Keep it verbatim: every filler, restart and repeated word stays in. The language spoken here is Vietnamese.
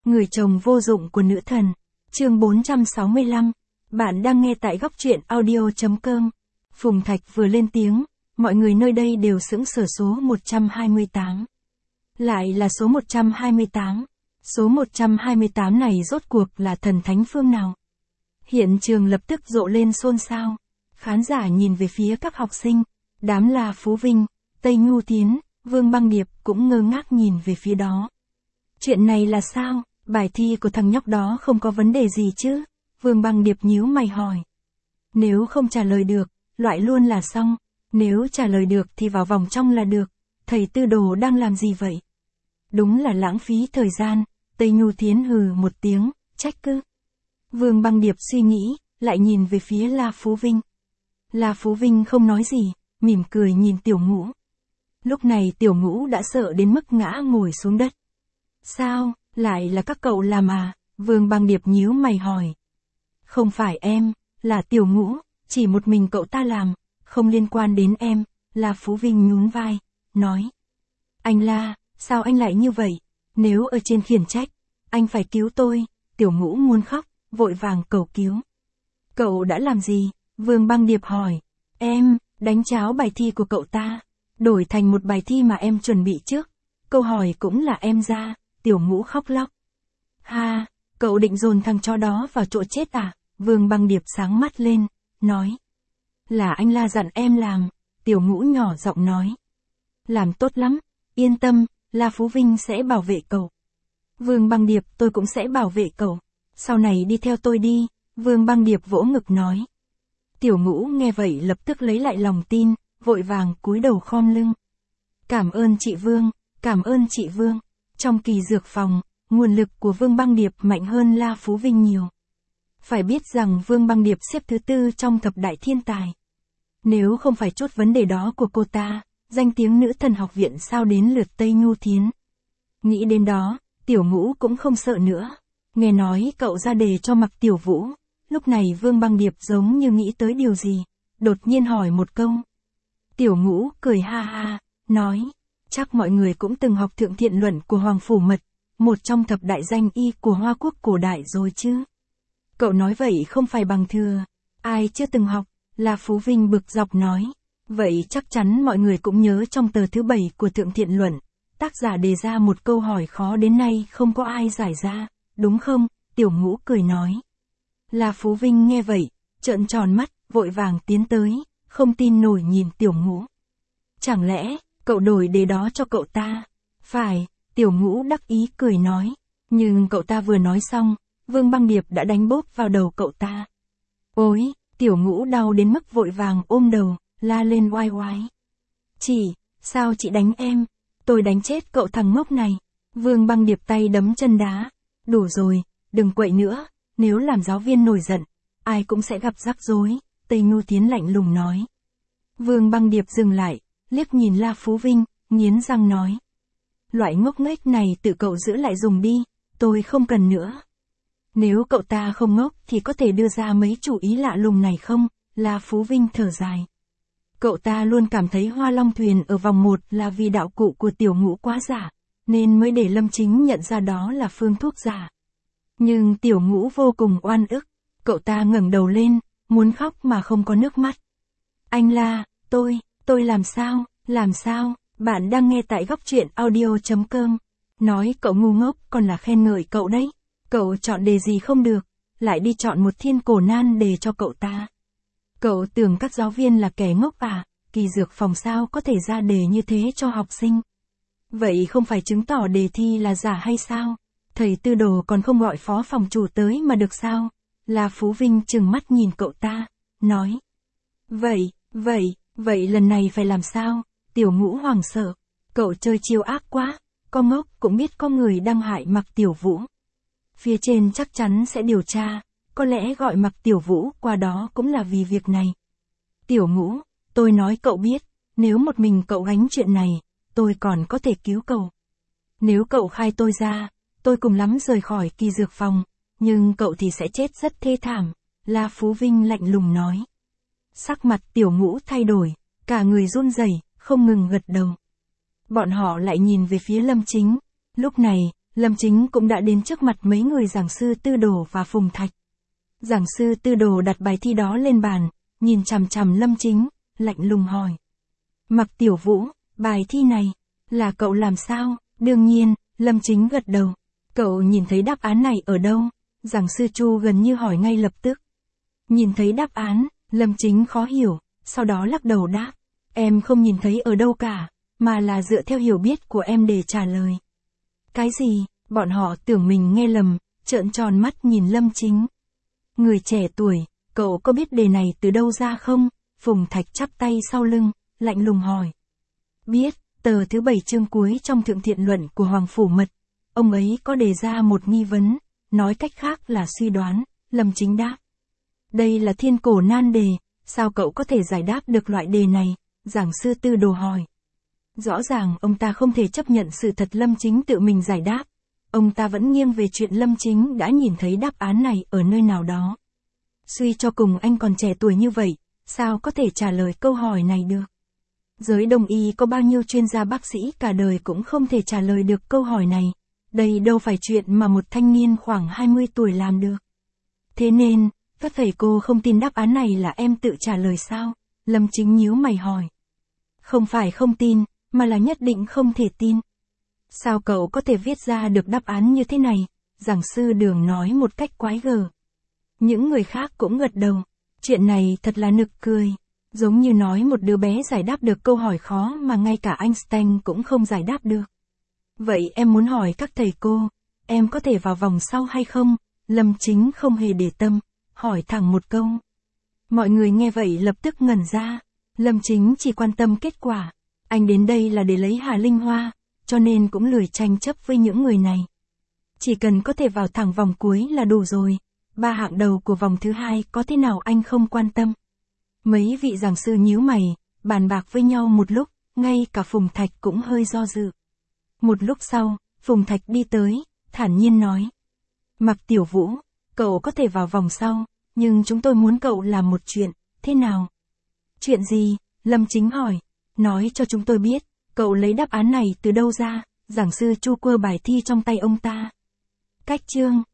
Người chồng vô dụng của nữ thần. Chương bốn trăm sáu mươi lăm. Bạn đang nghe tại góc truyện audio chấm com. Phùng Thạch vừa lên tiếng, mọi người nơi đây đều sững sờ số một trăm hai mươi tám. Lại là số một trăm hai mươi tám. Số một trăm hai mươi tám này rốt cuộc là thần thánh phương nào? Hiện trường lập tức rộ lên xôn xao. Khán giả nhìn về phía các học sinh, đám La Phú Vinh, Tây Nhu Tiến, Vương Băng Điệp cũng ngơ ngác nhìn về phía đó. Chuyện này là sao? Bài thi của thằng nhóc đó không có vấn đề gì chứ? Vương Băng Điệp nhíu mày hỏi. Nếu không trả lời được, loại luôn là xong. Nếu trả lời được thì vào vòng trong là được. Thầy Tư Đồ đang làm gì vậy? Đúng là lãng phí thời gian. Tây Nhu Thiến hừ một tiếng, trách cứ. Vương Băng Điệp suy nghĩ, lại nhìn về phía La Phú Vinh. La Phú Vinh không nói gì, mỉm cười nhìn Tiểu Ngũ. Lúc này Tiểu Ngũ đã sợ đến mức ngã ngồi xuống đất. Sao, lại là các cậu làm à? Vương Băng Điệp nhíu mày hỏi. Không phải em, là Tiểu Ngũ, chỉ một mình cậu ta làm, không liên quan đến em. La Phú Vinh nhún vai, nói. Anh La, sao anh lại như vậy? Nếu ở trên khiển trách, anh phải cứu tôi. Tiểu Ngũ muốn khóc, vội vàng cầu cứu. Cậu đã làm gì? Vương Băng Điệp hỏi. Em, đánh cháo bài thi của cậu ta, đổi thành một bài thi mà em chuẩn bị trước. Câu hỏi cũng là em ra. Tiểu Ngũ khóc lóc. Ha, cậu định dồn thằng chó đó vào chỗ chết à? Vương Băng Điệp sáng mắt lên, nói. Là anh La dặn em làm. Tiểu Ngũ nhỏ giọng nói. Làm tốt lắm, yên tâm, La Phú Vinh sẽ bảo vệ cậu. Vương Băng Điệp, tôi cũng sẽ bảo vệ cậu. Sau này đi theo tôi đi. Vương Băng Điệp vỗ ngực nói. Tiểu Ngũ nghe vậy lập tức lấy lại lòng tin, vội vàng cúi đầu khom lưng. Cảm ơn chị Vương, cảm ơn chị Vương. Trong kỳ dược phòng, nguồn lực của Vương Băng Điệp mạnh hơn La Phú Vinh nhiều. Phải biết rằng Vương Băng Điệp xếp thứ tư trong thập đại thiên tài. Nếu không phải chút vấn đề đó của cô ta, danh tiếng nữ thần học viện sao đến lượt Tây Nhu Thiến. Nghĩ đến đó, Tiểu Ngũ cũng không sợ nữa. Nghe nói cậu ra đề cho Mặc Tiểu Vũ. Lúc này Vương Băng Điệp giống như nghĩ tới điều gì, đột nhiên hỏi một câu. Tiểu Ngũ cười ha ha, nói. Chắc mọi người cũng từng học Thượng Thiện Luận của Hoàng Phủ Mật, một trong thập đại danh y của Hoa Quốc cổ đại rồi chứ. Cậu nói vậy không phải bằng thừa. Ai chưa từng học? La Phú Vinh bực dọc nói. Vậy chắc chắn mọi người cũng nhớ trong tờ thứ bảy của Thượng Thiện Luận, tác giả đề ra một câu hỏi khó đến nay không có ai giải ra, đúng không? Tiểu Ngũ cười nói. La Phú Vinh nghe vậy, trợn tròn mắt, vội vàng tiến tới, không tin nổi nhìn Tiểu Ngũ. Chẳng lẽ, cậu đổi đề đó cho cậu ta? Phải, Tiểu Ngũ đắc ý cười nói. Nhưng cậu ta vừa nói xong, Vương Băng Điệp đã đánh bốp vào đầu cậu ta. Ôi, Tiểu Ngũ đau đến mức vội vàng ôm đầu, la lên oai oái. Chị, sao chị đánh em? Tôi đánh chết cậu thằng ngốc này. Vương Băng Điệp tay đấm chân đá. Đủ rồi, đừng quậy nữa, nếu làm giáo viên nổi giận, ai cũng sẽ gặp rắc rối. Tây Nhu Tiến lạnh lùng nói. Vương Băng Điệp dừng lại, liếc nhìn La Phú Vinh, nghiến răng nói. Loại ngốc nghếch này tự cậu giữ lại dùng đi, tôi không cần nữa. Nếu cậu ta không ngốc thì có thể đưa ra mấy chủ ý lạ lùng này không? La Phú Vinh thở dài. Cậu ta luôn cảm thấy Hoa Long Thuyền ở vòng một là vì đạo cụ của Tiểu Ngũ quá giả, nên mới để Lâm Chính nhận ra đó là phương thuốc giả. Nhưng Tiểu Ngũ vô cùng oan ức, cậu ta ngẩng đầu lên, muốn khóc mà không có nước mắt. Anh La, tôi, tôi làm sao, làm sao? Bạn đang nghe tại góc truyện audio chấm com. Nói cậu ngu ngốc còn là khen ngợi cậu đấy. Cậu chọn đề gì không được, lại đi chọn một thiên cổ nan đề cho cậu ta. Cậu tưởng các giáo viên là kẻ ngốc à? Kỳ dược phòng sao có thể ra đề như thế cho học sinh? Vậy không phải chứng tỏ đề thi là giả hay sao? Thầy Tư Đồ còn không gọi phó phòng chủ tới mà được sao? La Phú Vinh trừng mắt nhìn cậu ta, nói. Vậy, vậy, vậy lần này phải làm sao? Tiểu Ngũ hoảng sợ. Cậu chơi chiêu ác quá, có ngốc cũng biết có người đang hại Mặc Tiểu Vũ. Phía trên chắc chắn sẽ điều tra, có lẽ gọi Mặc Tiểu Vũ qua đó cũng là vì việc này. Tiểu Ngũ, tôi nói cậu biết, nếu một mình cậu gánh chuyện này, tôi còn có thể cứu cậu. Nếu cậu khai tôi ra, tôi cùng lắm rời khỏi kỳ dược phòng, nhưng cậu thì sẽ chết rất thê thảm. La Phú Vinh lạnh lùng nói. Sắc mặt Tiểu Ngũ thay đổi, cả người run rẩy, không ngừng gật đầu. Bọn họ lại nhìn về phía Lâm Chính. Lúc này, Lâm Chính cũng đã đến trước mặt mấy người giảng sư Tư Đồ và Phùng Thạch. Giảng sư Tư Đồ đặt bài thi đó lên bàn, nhìn chằm chằm Lâm Chính, lạnh lùng hỏi. Mặc Tiểu Vũ, bài thi này, là cậu làm sao? Đương nhiên, Lâm Chính gật đầu. Cậu nhìn thấy đáp án này ở đâu? Giảng sư Chu gần như hỏi ngay lập tức. Nhìn thấy đáp án, Lâm Chính khó hiểu, sau đó lắc đầu đáp. Em không nhìn thấy ở đâu cả, mà là dựa theo hiểu biết của em để trả lời. Cái gì? Bọn họ tưởng mình nghe lầm, trợn tròn mắt nhìn Lâm Chính. Người trẻ tuổi, cậu có biết đề này từ đâu ra không? Phùng Thạch chắp tay sau lưng, lạnh lùng hỏi. Biết, tờ thứ bảy chương cuối trong Thượng Thiện Luận của Hoàng Phủ Mật. Ông ấy có đề ra một nghi vấn, nói cách khác là suy đoán, Lâm Chính đáp. Đây là thiên cổ nan đề, sao cậu có thể giải đáp được loại đề này? Giảng sư Tư Đồ hỏi. Rõ ràng ông ta không thể chấp nhận sự thật Lâm Chính tự mình giải đáp. Ông ta vẫn nghiêng về chuyện Lâm Chính đã nhìn thấy đáp án này ở nơi nào đó. Suy cho cùng anh còn trẻ tuổi như vậy, sao có thể trả lời câu hỏi này được? Giới đông y có bao nhiêu chuyên gia bác sĩ cả đời cũng không thể trả lời được câu hỏi này. Đây đâu phải chuyện mà một thanh niên khoảng hai mươi tuổi làm được. Thế nên, các thầy cô không tin đáp án này là em tự trả lời sao? Lâm Chính nhíu mày hỏi. Không phải không tin, mà là nhất định không thể tin. Sao cậu có thể viết ra được đáp án như thế này? Giảng sư Đường nói một cách quái gở. Những người khác cũng gật đầu. Chuyện này thật là nực cười. Giống như nói một đứa bé giải đáp được câu hỏi khó mà ngay cả Einstein cũng không giải đáp được. Vậy em muốn hỏi các thầy cô, em có thể vào vòng sau hay không? Lâm Chính không hề để tâm, hỏi thẳng một câu. Mọi người nghe vậy lập tức ngẩn ra. Lâm Chính chỉ quan tâm kết quả. Anh đến đây là để lấy Hà Linh Hoa, cho nên cũng lười tranh chấp với những người này. Chỉ cần có thể vào thẳng vòng cuối là đủ rồi. Ba hạng đầu của vòng thứ hai có thế nào anh không quan tâm. Mấy vị giảng sư nhíu mày, bàn bạc với nhau một lúc, ngay cả Phùng Thạch cũng hơi do dự. Một lúc sau, Phùng Thạch đi tới, thản nhiên nói. Mặc Tiểu Vũ, cậu có thể vào vòng sau, nhưng chúng tôi muốn cậu làm một chuyện, thế nào? Chuyện gì? Lâm Chính hỏi. Nói cho chúng tôi biết, cậu lấy đáp án này từ đâu ra? Giảng sư Chu quơ bài thi trong tay ông ta. Cách chương.